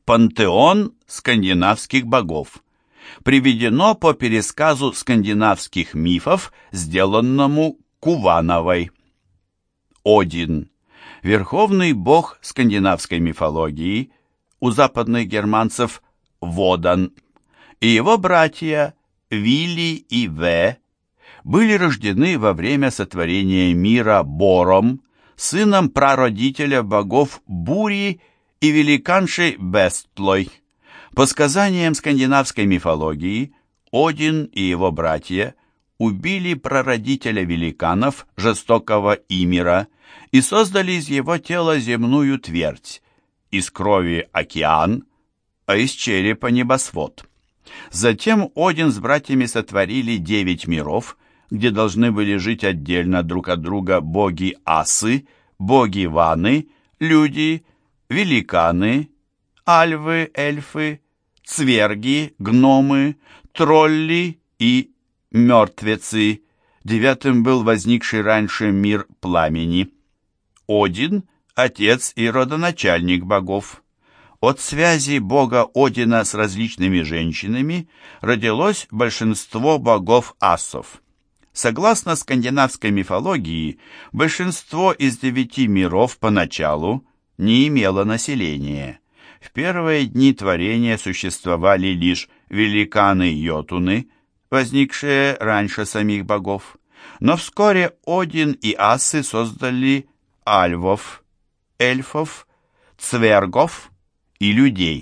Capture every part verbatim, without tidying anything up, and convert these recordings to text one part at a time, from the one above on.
Пантеон скандинавских богов. Приведено по пересказу скандинавских мифов, сделанному Кувановой. Один. Верховный бог скандинавской мифологии, у западных германцев Водан, и его братья Вили и Ве были рождены во время сотворения мира Бором, сыном прародителя богов Бури и великанши Бестлой. По сказаниям скандинавской мифологии, Один и его братья убили прародителя великанов, жестокого Имира, и создали из его тела земную твердь, из крови океан, а из черепа небосвод. Затем Один с братьями сотворили девять миров, где должны были жить отдельно друг от друга боги Асы, боги Ваны, люди, великаны, альвы, эльфы, цверги, гномы, тролли и мертвецы. Девятым был возникший раньше мир пламени. Один – отец и родоначальник богов. От связи бога Одина с различными женщинами родилось большинство богов-асов. Согласно скандинавской мифологии, большинство из девяти миров поначалу не имело населения. В первые дни творения существовали лишь великаны-йотуны, возникшие раньше самих богов. Но вскоре Один и асы создали альвов, эльфов, цвергов и людей.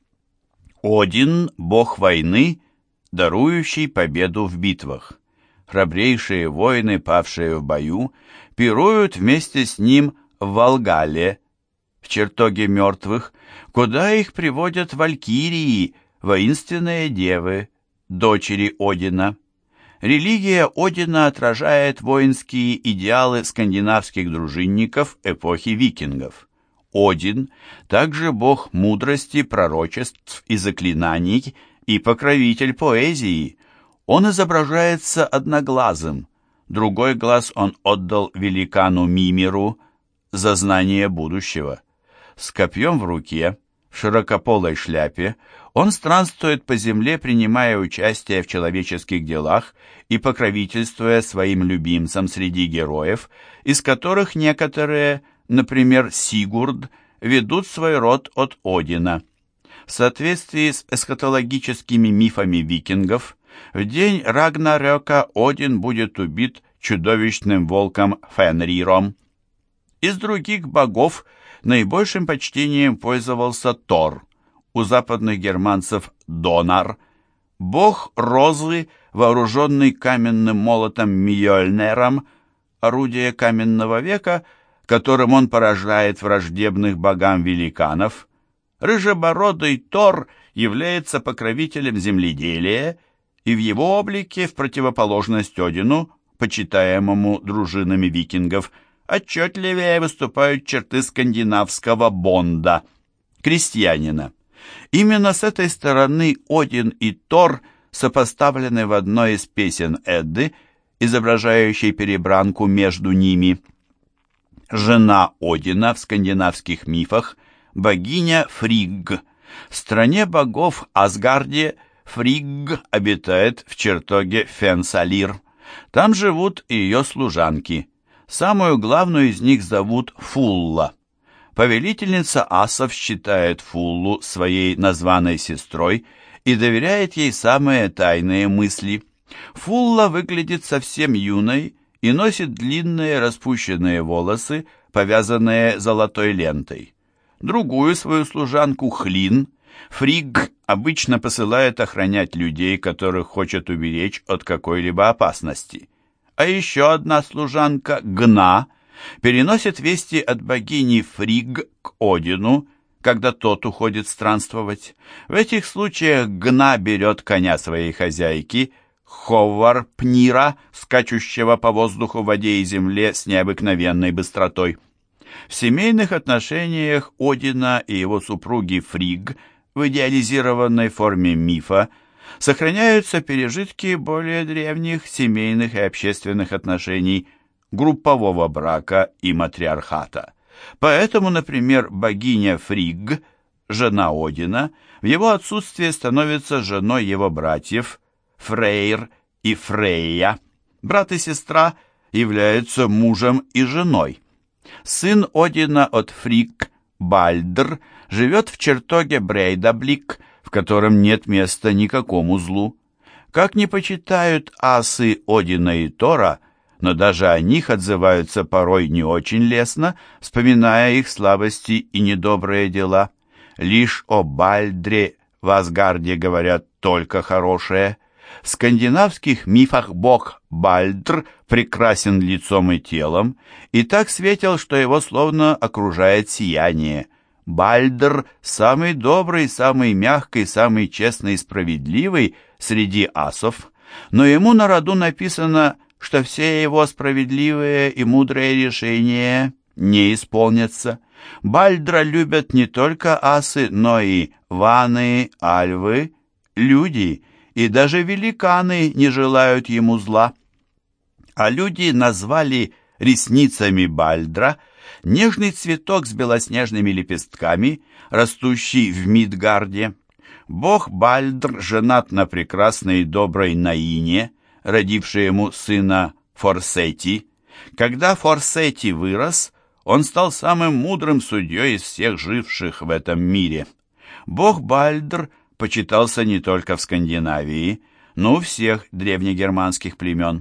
Один – бог войны, дарующий победу в битвах. Храбрейшие воины, павшие в бою, пируют вместе с ним в Валгале, в чертоге мертвых, куда их приводят валькирии, воинственные девы, дочери Одина. Религия Одина отражает воинские идеалы скандинавских дружинников эпохи викингов. Один также бог мудрости, пророчеств и заклинаний и покровитель поэзии. Он изображается одноглазым, другой глаз он отдал великану Мимиру за знание будущего. С копьем в руке, в широкополой шляпе, он странствует по земле, принимая участие в человеческих делах и покровительствуя своим любимцам среди героев, из которых некоторые, например, Сигурд, ведут свой род от Одина. В соответствии с эсхатологическими мифами викингов, в день Рагнарёка Один будет убит чудовищным волком Фенриром. Из других богов наибольшим почтением пользовался Тор, у западных германцев Донар, бог розы, вооруженный каменным молотом Мьёльнером, орудие каменного века, которым он поражает враждебных богам великанов. Рыжебородый Тор является покровителем земледелия, и в его облике, в противоположность Одину, почитаемому дружинами викингов, отчетливее выступают черты скандинавского бонда, крестьянина. Именно с этой стороны Один и Тор сопоставлены в одной из песен Эдды, изображающей перебранку между ними. Жена Одина в скандинавских мифах – богиня Фригг. В стране богов Асгарде Фригг обитает в чертоге Фенсалир. Там живут и ее служанки. Самую главную из них зовут Фулла. Повелительница асов считает Фуллу своей названной сестрой и доверяет ей самые тайные мысли. Фулла выглядит совсем юной и носит длинные распущенные волосы, повязанные золотой лентой. Другую свою служанку Хлин Фригг обычно посылает охранять людей, которых хочет уберечь от какой-либо опасности. А еще одна служанка Гна переносит вести от богини Фригг к Одину, когда тот уходит странствовать. В этих случаях Гна берет коня своей хозяйки, Ховвар-Пнира, скачущего по воздуху, воде и земле с необыкновенной быстротой. В семейных отношениях Одина и его супруги Фригг в идеализированной форме мифа сохраняются пережитки более древних семейных и общественных отношений, группового брака и матриархата. Поэтому, например, богиня Фригг жена Одина, в его отсутствие становится женой его братьев Фрейр и Фрейя. Брат и сестра являются мужем и женой. Сын Одина от Фригг, Бальдр, живет в чертоге Брейдаблик, в котором нет места никакому злу. Как не почитают асы Одина и Тора, но даже о них отзываются порой не очень лестно, вспоминая их слабости и недобрые дела. Лишь о Бальдре в Асгарде говорят только хорошее. В скандинавских мифах бог Бальдр прекрасен лицом и телом, и так светел, что его словно окружает сияние. Бальдр – самый добрый, самый мягкий, самый честный и справедливый среди асов, но ему на роду написано, что все его справедливые и мудрые решения не исполнятся. Бальдра любят не только асы, но и ваны, альвы, люди, и даже великаны не желают ему зла. А люди назвали ресницами Бальдра нежный цветок с белоснежными лепестками, растущий в Мидгарде. Бог Бальдр женат на прекрасной и доброй Наине, родившей ему сына Форсети. Когда Форсети вырос, он стал самым мудрым судьей из всех живших в этом мире. Бог Бальдр почитался не только в Скандинавии, но у всех древнегерманских племен.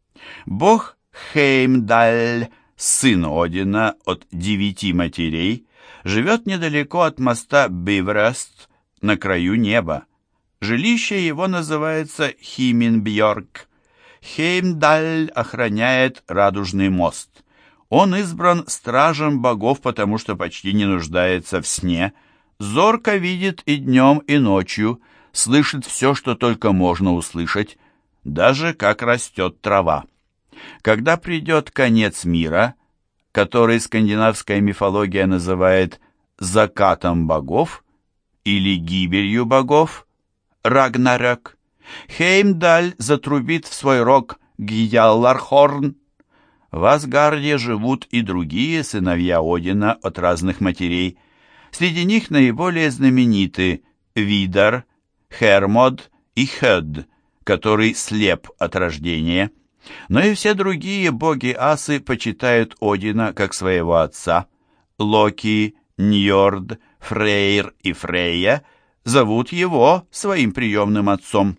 Бог Хеймдаль, сын Одина от девяти матерей, живет недалеко от моста Биврёст на краю неба. Жилище его называется Химинбьорг. Хеймдаль охраняет радужный мост. Он избран стражем богов, потому что почти не нуждается в сне, зорко видит и днем, и ночью, слышит все, что только можно услышать, даже как растет трава. Когда придет конец мира, который скандинавская мифология называет закатом богов или гибелью богов, Рагнарёк, Хеймдаль затрубит в свой рог Гьяллархорн. В Асгарде живут и другие сыновья Одина от разных матерей. Среди них наиболее знамениты Видар, Хермод и Хёд, который слеп от рождения. Но и все другие боги-асы почитают Одина как своего отца. Локи, Ньорд, Фрейр и Фрейя зовут его своим приемным отцом.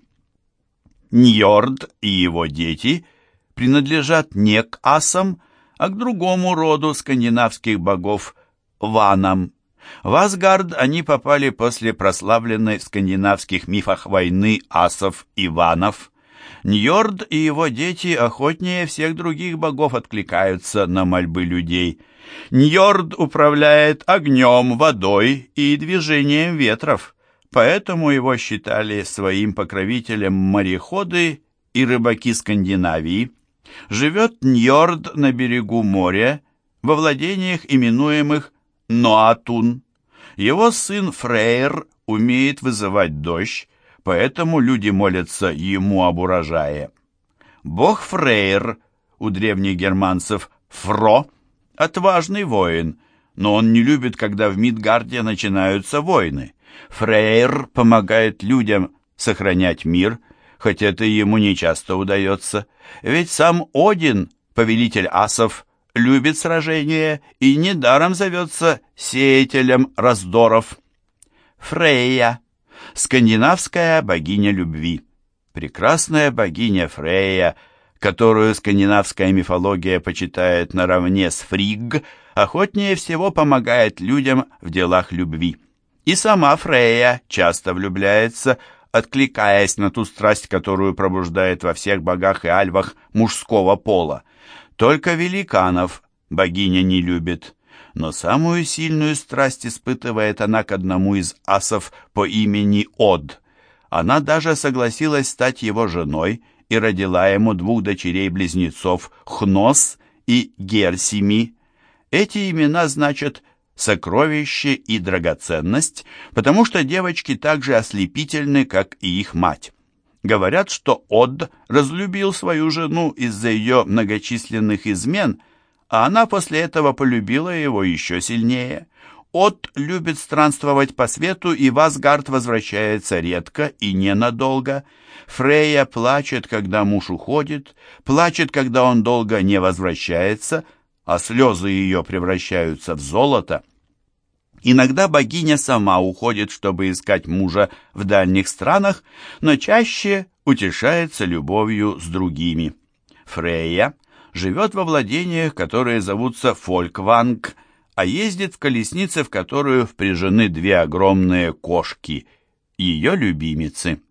Ньорд и его дети принадлежат не к асам, а к другому роду скандинавских богов – ванам. В Асгард они попали после прославленной в скандинавских мифах войны асов и ванов. Ньорд и его дети охотнее всех других богов откликаются на мольбы людей. Ньорд управляет огнем, водой и движением ветров, поэтому его считали своим покровителем мореходы и рыбаки Скандинавии. Живет Ньорд на берегу моря, во владениях, именуемых Ноатун. Его сын Фрейр умеет вызывать дождь, поэтому люди молятся ему об урожае. Бог Фрейр, у древних германцев Фро, отважный воин, но он не любит, когда в Мидгарде начинаются войны. Фрейр помогает людям сохранять мир, хоть это ему не часто удается, ведь сам Один, повелитель асов, любит сражения и недаром зовется сеятелем раздоров. Фрейя, скандинавская богиня любви. Прекрасная богиня Фрейя, которую скандинавская мифология почитает наравне с Фригг, охотнее всего помогает людям в делах любви. И сама Фрейя часто влюбляется, откликаясь на ту страсть, которую пробуждает во всех богах и альвах мужского пола. Только великанов богиня не любит, но самую сильную страсть испытывает она к одному из асов по имени Од. Она даже согласилась стать его женой и родила ему двух дочерей-близнецов Хнос и Герсими. Эти имена значат «сокровище» и «драгоценность», потому что девочки так же ослепительны, как и их мать. Говорят, что Од разлюбил свою жену из-за ее многочисленных измен, а она после этого полюбила его еще сильнее. От любит странствовать по свету, и в Асгард возвращается редко и ненадолго. Фрейя плачет, когда муж уходит, плачет, когда он долго не возвращается, а слезы ее превращаются в золото. Иногда богиня сама уходит, чтобы искать мужа в дальних странах, но чаще утешается любовью с другими. Фрейя живет во владениях, которые зовутся Фолькванг, а ездит в колеснице, в которую впряжены две огромные кошки, ее любимицы.